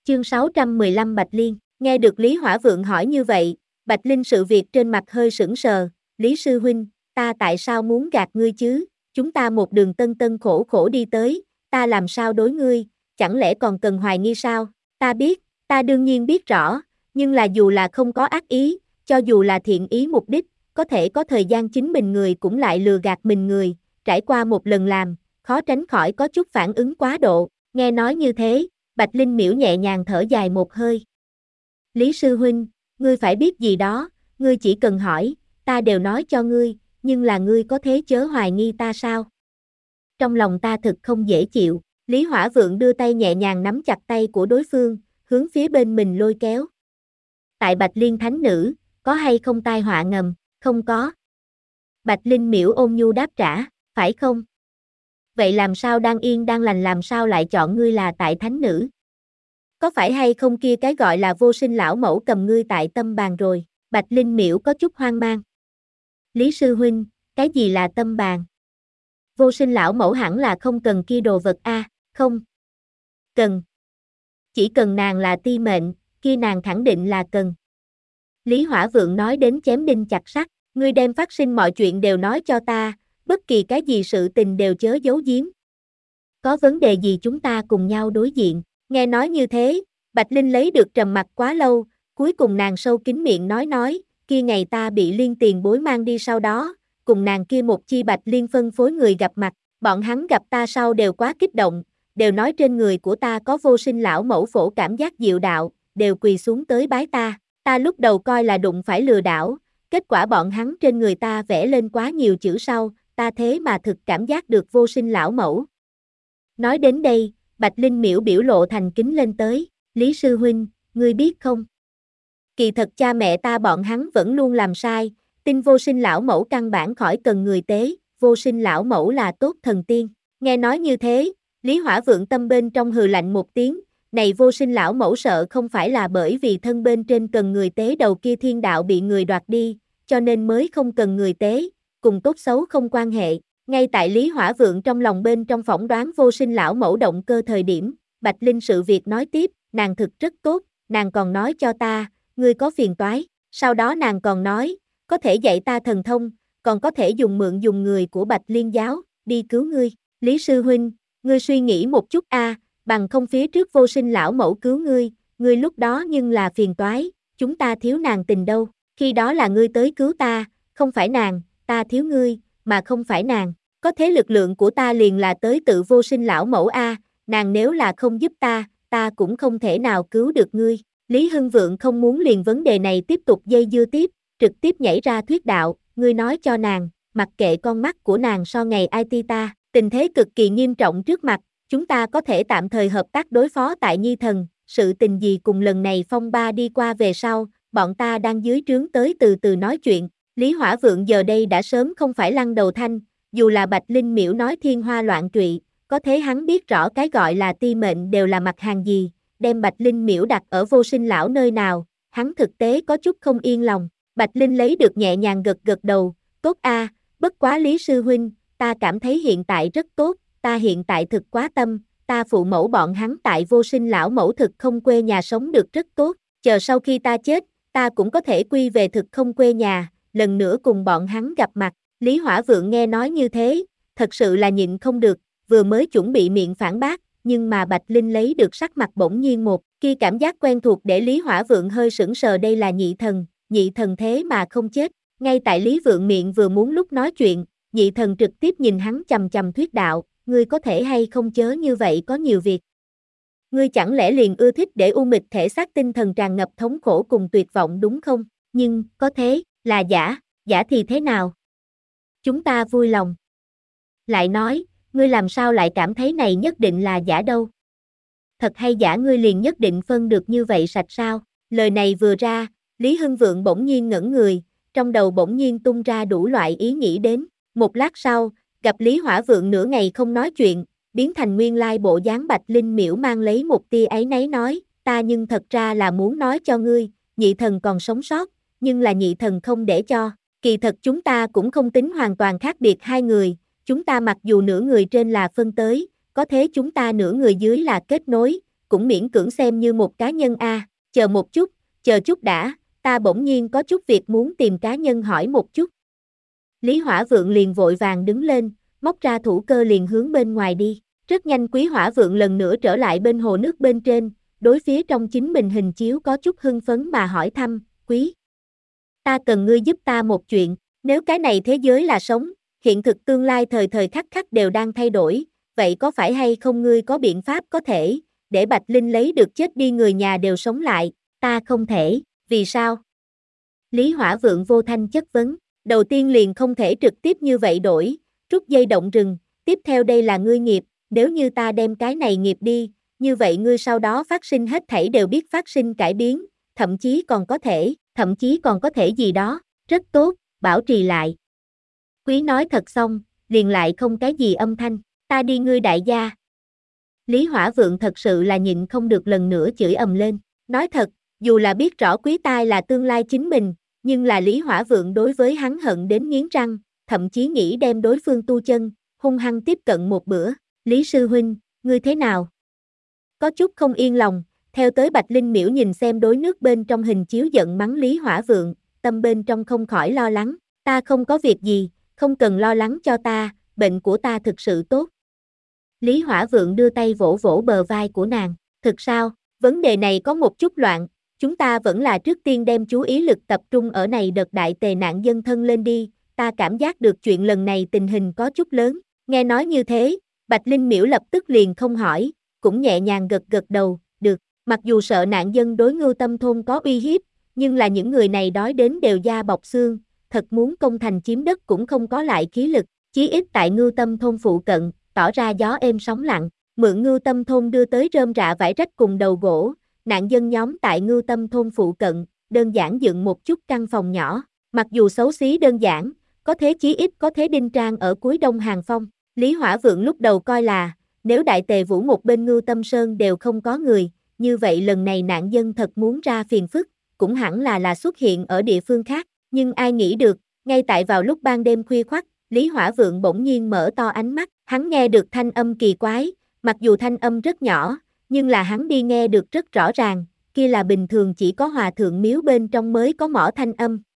Chương 615 Bạch Liên, nghe được Lý Hỏa Vượng hỏi như vậy, Bạch Linh sự việc trên mặt hơi sững sờ, Lý sư huynh, ta tại sao muốn gạt ngươi chứ, chúng ta một đường tân tân khổ khổ đi tới, ta làm sao đối ngươi, chẳng lẽ còn cần hoài nghi sao, ta biết, ta đương nhiên biết rõ, nhưng là dù là không có ác ý, cho dù là thiện ý mục đích, có thể có thời gian chính mình người cũng lại lừa gạt mình người, trải qua một lần làm, khó tránh khỏi có chút phản ứng quá độ, nghe nói như thế. Bạch Linh miễu nhẹ nhàng thở dài một hơi. Lý sư huynh, ngươi phải biết gì đó, ngươi chỉ cần hỏi, ta đều nói cho ngươi, nhưng là ngươi có thế chớ hoài nghi ta sao? Trong lòng ta thực không dễ chịu, Lý Hỏa Vượng đưa tay nhẹ nhàng nắm chặt tay của đối phương, hướng phía bên mình lôi kéo. Tại Bạch Liên thánh nữ, có hay không tai họa ngầm, không có. Bạch Linh miễu ôn nhu đáp trả, phải không? Vậy làm sao đang yên đang lành làm sao lại chọn ngươi là tại thánh nữ? Có phải hay không kia cái gọi là vô sinh lão mẫu cầm ngươi tại tâm bàn rồi? Bạch Linh miễu có chút hoang mang. Lý sư huynh, cái gì là tâm bàn? Vô sinh lão mẫu hẳn là không cần kia đồ vật a, không? Cần. Chỉ cần nàng là ti mệnh, kia nàng khẳng định là cần. Lý Hỏa Vượng nói đến chém đinh chặt sắt, ngươi đem phát sinh mọi chuyện đều nói cho ta, bất kỳ cái gì sự tình đều chớ giấu giếm. Có vấn đề gì chúng ta cùng nhau đối diện. Nghe nói như thế, Bạch Linh lấy được trầm mặc quá lâu, cuối cùng nàng sâu kín miệng nói, kia ngày ta bị Liên tiền bối mang đi sau đó, cùng nàng kia một chi Bạch Liên phân phối người gặp mặt, bọn hắn gặp ta sau đều quá kích động, đều nói trên người của ta có vô sinh lão mẫu phổ cảm giác diệu đạo, đều quỳ xuống tới bái ta lúc đầu coi là đụng phải lừa đảo, kết quả bọn hắn trên người ta vẽ lên quá nhiều chữ sau, ta thế mà thực cảm giác được vô sinh lão mẫu. Nói đến đây, Bạch Linh miễu biểu lộ thành kính lên tới, Lý sư huynh, ngươi biết không? Kỳ thật cha mẹ ta bọn hắn vẫn luôn làm sai, tin vô sinh lão mẫu căn bản khỏi cần người tế, vô sinh lão mẫu là tốt thần tiên. Nghe nói như thế, Lý Hỏa Vượng tâm bên trong hừ lạnh một tiếng, này vô sinh lão mẫu sợ không phải là bởi vì thân bên trên cần người tế đầu kia thiên đạo bị người đoạt đi, cho nên mới không cần người tế, cùng tốt xấu không quan hệ. Ngay tại Lý Hỏa Vượng trong lòng bên trong phỏng đoán vô sinh lão mẫu động cơ thời điểm, Bạch Linh sự việc nói tiếp, nàng thực rất tốt, nàng còn nói cho ta, ngươi có phiền toái, sau đó nàng còn nói, có thể dạy ta thần thông, còn có thể dùng người của Bạch Liên giáo, đi cứu ngươi, Lý sư huynh, ngươi suy nghĩ một chút bằng không phía trước vô sinh lão mẫu cứu ngươi lúc đó nhưng là phiền toái, chúng ta thiếu nàng tình đâu, khi đó là ngươi tới cứu ta, không phải nàng, ta thiếu ngươi, mà không phải nàng, có thế lực lượng của ta liền là tới tự vô sinh lão mẫu nàng nếu là không giúp ta cũng không thể nào cứu được ngươi. Lý Hưng Vượng không muốn liền vấn đề này tiếp tục dây dưa tiếp, trực tiếp nhảy ra thuyết đạo, ngươi nói cho nàng, mặc kệ con mắt của nàng so ngày IT ta, tình thế cực kỳ nghiêm trọng trước mặt, chúng ta có thể tạm thời hợp tác đối phó tại Nhi Thần, sự tình gì cùng lần này phong ba đi qua về sau, bọn ta đang dưới trướng tới từ từ nói chuyện. Lý Hỏa Vượng giờ đây đã sớm không phải lăng đầu thanh, dù là Bạch Linh miễu nói thiên hoa loạn trụy, có thế hắn biết rõ cái gọi là ti mệnh đều là mặt hàng gì, đem Bạch Linh miễu đặt ở vô sinh lão nơi nào, hắn thực tế có chút không yên lòng. Bạch Linh lấy được nhẹ nhàng gật gật đầu, tốt bất quá Lý sư huynh, ta cảm thấy hiện tại rất tốt, ta hiện tại thực quá tâm, ta phụ mẫu bọn hắn tại vô sinh lão mẫu thực không quê nhà sống được rất tốt, chờ sau khi ta chết, ta cũng có thể quy về thực không quê nhà, lần nữa cùng bọn hắn gặp mặt. Lý Hỏa Vượng nghe nói như thế, thật sự là nhịn không được, vừa mới chuẩn bị miệng phản bác, nhưng mà Bạch Linh lấy được sắc mặt bỗng nhiên một khi cảm giác quen thuộc để Lý Hỏa Vượng hơi sững sờ, đây là nhị thần thế mà không chết. Ngay tại Lý Vượng miệng vừa muốn lúc nói chuyện, nhị thần trực tiếp nhìn hắn chằm chằm thuyết đạo, ngươi có thể hay không chớ như vậy có nhiều việc. Ngươi chẳng lẽ liền ưa thích để u mịch thể xác tinh thần tràn ngập thống khổ cùng tuyệt vọng đúng không? Nhưng, có thế, là giả thì thế nào? Chúng ta vui lòng. Lại nói, ngươi làm sao lại cảm thấy này nhất định là giả đâu? Thật hay giả ngươi liền nhất định phân được như vậy sạch sao? Lời này vừa ra, Lý Hưng Vượng bỗng nhiên ngẩn người, trong đầu bỗng nhiên tung ra đủ loại ý nghĩ đến. Một lát sau, gặp Lý Hỏa Vượng nửa ngày không nói chuyện, biến thành nguyên lai bộ dáng Bạch Linh miễu mang lấy một tia áy náy nói, ta nhưng thật ra là muốn nói cho ngươi, nhị thần còn sống sót, nhưng là nhị thần không để cho, kỳ thật chúng ta cũng không tính hoàn toàn khác biệt hai người, chúng ta mặc dù nửa người trên là phân tới, có thế chúng ta nửa người dưới là kết nối, cũng miễn cưỡng xem như một cá nhân a. Chờ một chút, chờ chút đã, ta bỗng nhiên có chút việc muốn tìm cá nhân hỏi một chút. Lý Hỏa Vượng liền vội vàng đứng lên, móc ra thủ cơ liền hướng bên ngoài đi. Rất nhanh Quý Hỏa Vượng lần nữa trở lại bên hồ nước bên trên, đối phía trong chính mình hình chiếu có chút hưng phấn mà hỏi thăm, Quý. Ta cần ngươi giúp ta một chuyện, nếu cái này thế giới là sống, hiện thực tương lai thời thời khắc khắc đều đang thay đổi, vậy có phải hay không ngươi có biện pháp có thể, để Bạch Linh lấy được chết đi người nhà đều sống lại, ta không thể, vì sao? Lý Hỏa Vượng vô thanh chất vấn, đầu tiên liền không thể trực tiếp như vậy đổi, rút dây động rừng, tiếp theo đây là ngươi nghiệp, nếu như ta đem cái này nghiệp đi, như vậy ngươi sau đó phát sinh hết thảy đều biết phát sinh cải biến, thậm chí còn có thể gì đó, rất tốt, bảo trì lại. Quý nói thật xong, liền lại không cái gì âm thanh, ta đi ngươi đại gia. Lý Hỏa Vượng thật sự là nhịn không được lần nữa chửi ầm lên, nói thật, dù là biết rõ Quý tai là tương lai chính mình, nhưng là Lý Hỏa Vượng đối với hắn hận đến nghiến răng, thậm chí nghĩ đem đối phương tu chân, hung hăng tiếp cận một bữa, Lý sư huynh, ngươi thế nào? Có chút không yên lòng, theo tới Bạch Linh miễu nhìn xem đối nước bên trong hình chiếu giận mắng Lý Hỏa Vượng, tâm bên trong không khỏi lo lắng, ta không có việc gì, không cần lo lắng cho ta, bệnh của ta thực sự tốt. Lý Hỏa Vượng đưa tay vỗ vỗ bờ vai của nàng, thực sao, vấn đề này có một chút loạn, chúng ta vẫn là trước tiên đem chú ý lực tập trung ở này đợt đại tề nạn dân thân lên đi, ta cảm giác được chuyện lần này tình hình có chút lớn, nghe nói như thế, Bạch Linh miễu lập tức liền không hỏi, cũng nhẹ nhàng gật gật đầu, được, mặc dù sợ nạn dân đối Ngưu Tâm thôn có uy hiếp, nhưng là những người này đói đến đều da bọc xương, thật muốn công thành chiếm đất cũng không có lại khí lực, chí ít tại Ngưu Tâm thôn phụ cận, tỏ ra gió êm sóng lặng, mượn Ngưu Tâm thôn đưa tới rơm rạ vải rách cùng đầu gỗ, nạn dân nhóm tại Ngưu Tâm thôn phụ cận, đơn giản dựng một chút căn phòng nhỏ, mặc dù xấu xí đơn giản, có thế chí ít có thế đinh trang ở cuối đông hàng phong. Lý Hỏa Vượng lúc đầu coi là, nếu Đại Tề Vũ một bên Ngưu Tâm Sơn đều không có người, như vậy lần này nạn dân thật muốn ra phiền phức, cũng hẳn là xuất hiện ở địa phương khác, nhưng ai nghĩ được, ngay tại vào lúc ban đêm khuya khoắt, Lý Hỏa Vượng bỗng nhiên mở to ánh mắt, hắn nghe được thanh âm kỳ quái, mặc dù thanh âm rất nhỏ, nhưng là hắn đi nghe được rất rõ ràng, kia là bình thường chỉ có hòa thượng miếu bên trong mới có mỏ thanh âm,